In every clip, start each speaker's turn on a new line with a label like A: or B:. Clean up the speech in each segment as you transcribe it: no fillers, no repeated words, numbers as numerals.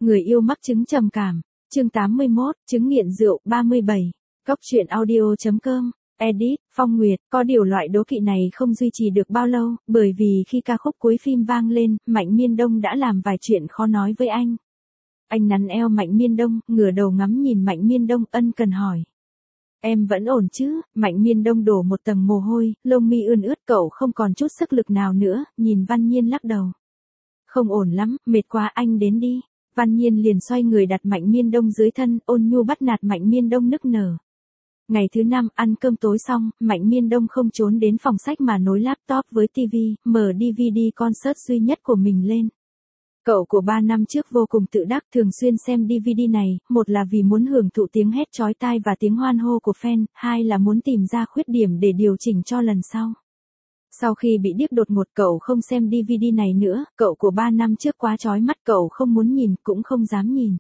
A: Người yêu mắc chứng trầm cảm. Chương 81, chứng nghiện rượu. 37. Cóc truyện audio.com. Edit, Phong Nguyệt. Có điều loại đố kỵ này không duy trì được bao lâu, bởi vì khi ca khúc cuối phim vang lên, Mạnh Miên Đông đã làm vài chuyện khó nói với anh. Anh nắn eo Mạnh Miên Đông, ngửa đầu ngắm nhìn Mạnh Miên Đông, ân cần hỏi. Em vẫn ổn chứ? Mạnh Miên Đông đổ một tầng mồ hôi, lông mi ươn ướt, cậu không còn chút sức lực nào nữa, nhìn Văn Nhiên lắc đầu. Không ổn lắm, mệt quá, anh đến đi. Văn Nhiên liền xoay người đặt Mạnh Miên Đông dưới thân, ôn nhu bắt nạt Mạnh Miên Đông nức nở. Ngày thứ 5, ăn cơm tối xong, Mạnh Miên Đông không trốn đến phòng sách mà nối laptop với TV, mở DVD concert duy nhất của mình lên. Cậu của 3 năm trước vô cùng tự đắc thường xuyên xem DVD này, một là vì muốn hưởng thụ tiếng hét chói tai và tiếng hoan hô của fan, hai là muốn tìm ra khuyết điểm để điều chỉnh cho lần sau. Sau khi bị điếc đột ngột cậu không xem DVD này nữa, cậu của 3 năm trước quá chói mắt cậu không muốn nhìn cũng không dám nhìn.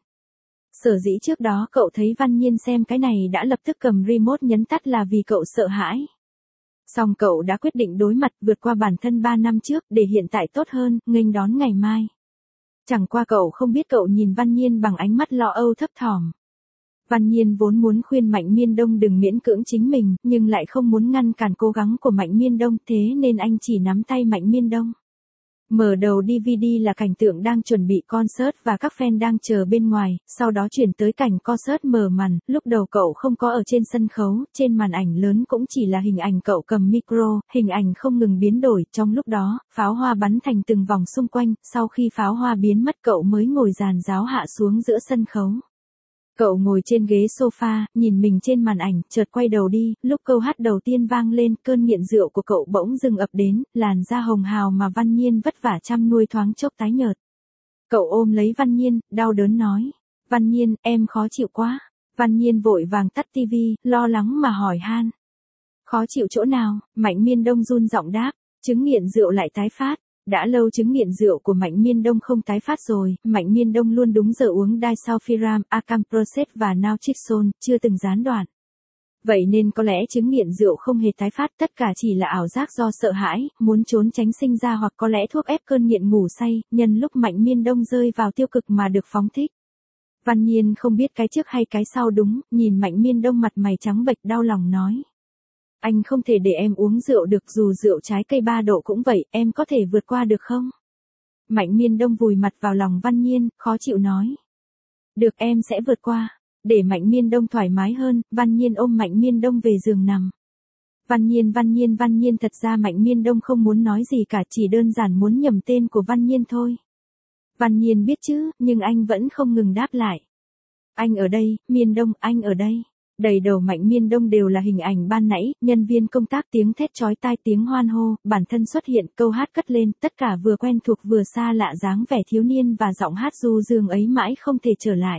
A: Sở dĩ trước đó cậu thấy Văn Nhiên xem cái này đã lập tức cầm remote nhấn tắt là vì cậu sợ hãi. Song cậu đã quyết định đối mặt vượt qua bản thân 3 năm trước để hiện tại tốt hơn, nghênh đón ngày mai. Chẳng qua cậu không biết cậu nhìn Văn Nhiên bằng ánh mắt lo âu thấp thỏm. Văn Nhiên vốn muốn khuyên Mạnh Miên Đông đừng miễn cưỡng chính mình, nhưng lại không muốn ngăn cản cố gắng của Mạnh Miên Đông, thế nên anh chỉ nắm tay Mạnh Miên Đông. Mở đầu DVD là cảnh tượng đang chuẩn bị concert và các fan đang chờ bên ngoài, sau đó chuyển tới cảnh concert mở màn, lúc đầu cậu không có ở trên sân khấu, trên màn ảnh lớn cũng chỉ là hình ảnh cậu cầm micro, hình ảnh không ngừng biến đổi, trong lúc đó, pháo hoa bắn thành từng vòng xung quanh, sau khi pháo hoa biến mất cậu mới ngồi dàn giáo hạ xuống giữa sân khấu. Cậu ngồi trên ghế sofa, nhìn mình trên màn ảnh, chợt quay đầu đi, lúc câu hát đầu tiên vang lên, cơn nghiện rượu của cậu bỗng dưng ập đến, làn da hồng hào mà Văn Nhiên vất vả chăm nuôi thoáng chốc tái nhợt. Cậu ôm lấy Văn Nhiên, đau đớn nói, Văn Nhiên, em khó chịu quá. Văn Nhiên vội vàng tắt tivi, lo lắng mà hỏi han. Khó chịu chỗ nào? Mạnh Miên Đông run giọng đáp, chứng nghiện rượu lại tái phát. Đã lâu chứng nghiện rượu của Mạnh Miên Đông không tái phát rồi, Mạnh Miên Đông luôn đúng giờ uống disulfiram, acamprosate và naltrexone, chưa từng gián đoạn. Vậy nên có lẽ chứng nghiện rượu không hề tái phát, tất cả chỉ là ảo giác do sợ hãi, muốn trốn tránh sinh ra hoặc có lẽ thuốc ép cơn nghiện ngủ say, nhân lúc Mạnh Miên Đông rơi vào tiêu cực mà được phóng thích. Văn Nhiên không biết cái trước hay cái sau đúng, nhìn Mạnh Miên Đông mặt mày trắng bệch đau lòng nói. Anh không thể để em uống rượu được, dù rượu trái cây 3 độ cũng vậy, em có thể vượt qua được không? Mạnh Miên Đông vùi mặt vào lòng Văn Nhiên, khó chịu nói. Được, em sẽ vượt qua. Để Mạnh Miên Đông thoải mái hơn, Văn Nhiên ôm Mạnh Miên Đông về giường nằm. Văn Nhiên, thật ra Mạnh Miên Đông không muốn nói gì cả, chỉ đơn giản muốn nhầm tên của Văn Nhiên thôi. Văn Nhiên biết chứ, nhưng anh vẫn không ngừng đáp lại. Anh ở đây, Miên Đông, anh ở đây. Đầy đầu Mạnh Miên Đông đều là hình ảnh ban nãy, nhân viên công tác tiếng thét chói tai, tiếng hoan hô, bản thân xuất hiện, câu hát cất lên, tất cả vừa quen thuộc vừa xa lạ, dáng vẻ thiếu niên và giọng hát du dương ấy mãi không thể trở lại.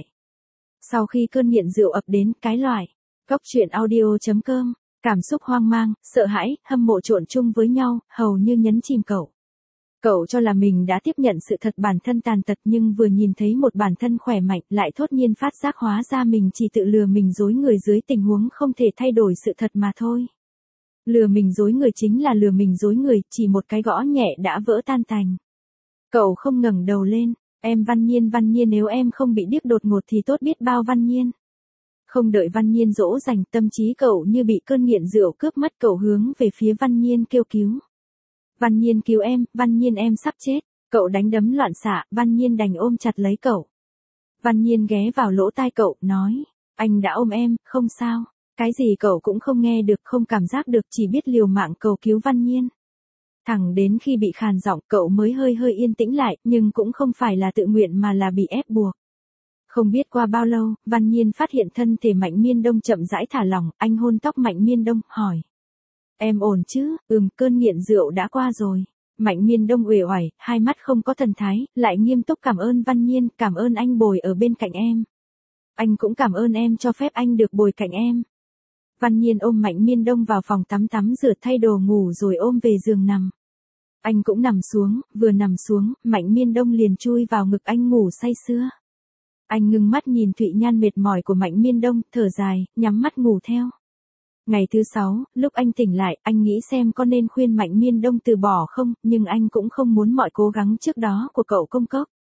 A: Sau khi cơn nghiện rượu ập đến, cái loại, cóc truyện audio.com, cảm xúc hoang mang, sợ hãi, hâm mộ trộn chung với nhau, hầu như nhấn chìm cậu. Cậu cho là mình đã tiếp nhận sự thật bản thân tàn tật, nhưng vừa nhìn thấy một bản thân khỏe mạnh lại thốt nhiên phát giác hóa ra mình chỉ tự lừa mình dối người dưới tình huống không thể thay đổi sự thật mà thôi. Lừa mình dối người chính là lừa mình dối người, chỉ một cái gõ nhẹ đã vỡ tan tành. Cậu không ngẩng đầu lên, em Văn Nhiên nếu em không bị điếc đột ngột thì tốt biết bao Văn Nhiên. Không đợi Văn Nhiên dỗ dành, tâm trí cậu như bị cơn nghiện rượu cướp mất, cậu hướng về phía Văn Nhiên kêu cứu. Văn Nhiên cứu em, Văn Nhiên em sắp chết. Cậu đánh đấm loạn xạ, Văn Nhiên đành ôm chặt lấy cậu. Văn Nhiên ghé vào lỗ tai cậu, nói, anh đã ôm em, không sao. Cái gì cậu cũng không nghe được, không cảm giác được, chỉ biết liều mạng cầu cứu Văn Nhiên. Thẳng đến khi bị khàn giọng, cậu mới hơi yên tĩnh lại, nhưng cũng không phải là tự nguyện mà là bị ép buộc. Không biết qua bao lâu, Văn Nhiên phát hiện thân thể Mạnh Miên Đông chậm rãi thả lỏng, anh hôn tóc Mạnh Miên Đông, hỏi. Em ổn chứ? Cơn nghiện rượu đã qua rồi. Mạnh Miên Đông uể oải, hai mắt không có thần thái, lại nghiêm túc cảm ơn Văn Nhiên, cảm ơn anh bồi ở bên cạnh em. Anh cũng cảm ơn em cho phép anh được bồi cạnh em. Văn Nhiên ôm Mạnh Miên Đông vào phòng tắm rửa thay đồ ngủ rồi ôm về giường nằm. Anh cũng nằm xuống, vừa nằm xuống, Mạnh Miên Đông liền chui vào ngực anh ngủ say sưa. Anh ngưng mắt nhìn Thụy Nhan mệt mỏi của Mạnh Miên Đông, thở dài, nhắm mắt ngủ theo. Ngày thứ 6, lúc anh tỉnh lại, anh nghĩ xem có nên khuyên Mạnh Miên Đông từ bỏ không, nhưng anh cũng không muốn mọi cố gắng trước đó của cậu công cốc.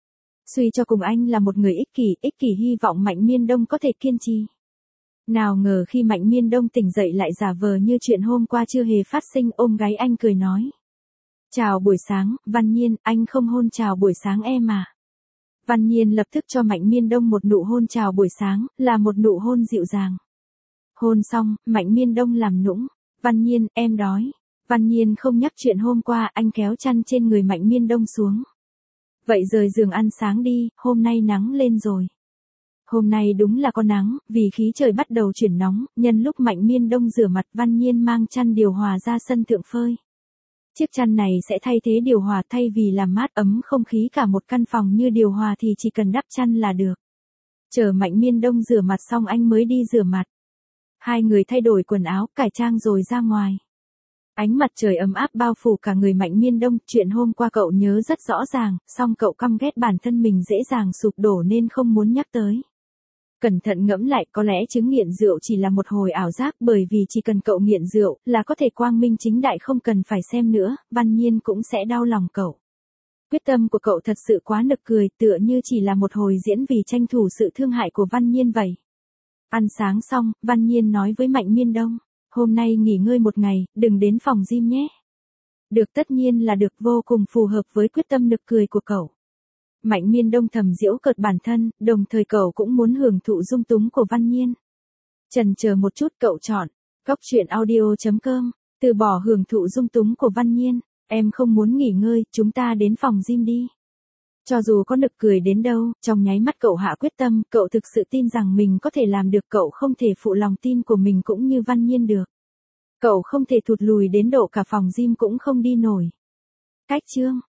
A: Suy cho cùng anh là một người ích kỷ hy vọng Mạnh Miên Đông có thể kiên trì. Nào ngờ khi Mạnh Miên Đông tỉnh dậy lại giả vờ như chuyện hôm qua chưa hề phát sinh, ôm gáy anh cười nói. Chào buổi sáng, Văn Nhiên, anh không hôn chào buổi sáng em à? Văn Nhiên lập tức cho Mạnh Miên Đông một nụ hôn chào buổi sáng, là một nụ hôn dịu dàng. Hôn xong, Mạnh Miên Đông làm nũng. Văn Nhiên, em đói. Văn Nhiên không nhắc chuyện hôm qua, anh kéo chăn trên người Mạnh Miên Đông xuống. Vậy rời giường ăn sáng đi, hôm nay nắng lên rồi. Hôm nay đúng là có nắng, vì khí trời bắt đầu chuyển nóng, nhân lúc Mạnh Miên Đông rửa mặt, Văn Nhiên mang chăn điều hòa ra sân thượng phơi. Chiếc chăn này sẽ thay thế điều hòa, thay vì làm mát ấm không khí cả một căn phòng như điều hòa thì chỉ cần đắp chăn là được. Chờ Mạnh Miên Đông rửa mặt xong anh mới đi rửa mặt. Hai người thay đổi quần áo, cải trang rồi ra ngoài. Ánh mặt trời ấm áp bao phủ cả người Mạnh Miên Đông, chuyện hôm qua cậu nhớ rất rõ ràng, song cậu căm ghét bản thân mình dễ dàng sụp đổ nên không muốn nhắc tới. Cẩn thận ngẫm lại, có lẽ chứng nghiện rượu chỉ là một hồi ảo giác, bởi vì chỉ cần cậu nghiện rượu là có thể quang minh chính đại không cần phải xem nữa, Văn Nhiên cũng sẽ đau lòng cậu. Quyết tâm của cậu thật sự quá nực cười, tựa như chỉ là một hồi diễn vì tranh thủ sự thương hại của Văn Nhiên vậy. Ăn sáng xong, Văn Nhiên nói với Mạnh Miên Đông, hôm nay nghỉ ngơi một ngày, đừng đến phòng gym nhé. Được, tất nhiên là được, vô cùng phù hợp với quyết tâm nực cười của cậu. Mạnh Miên Đông thầm giễu cợt bản thân, đồng thời cậu cũng muốn hưởng thụ dung túng của Văn Nhiên. Chần chờ một chút cậu chọn, coctruyện.audio.com, từ bỏ hưởng thụ dung túng của Văn Nhiên, em không muốn nghỉ ngơi, chúng ta đến phòng gym đi. Cho dù có nực cười đến đâu, trong nháy mắt cậu hạ quyết tâm, cậu thực sự tin rằng mình có thể làm được, cậu không thể phụ lòng tin của mình cũng như Văn Nhiên được. Cậu không thể thụt lùi đến độ cả phòng gym cũng không đi nổi. Cách chương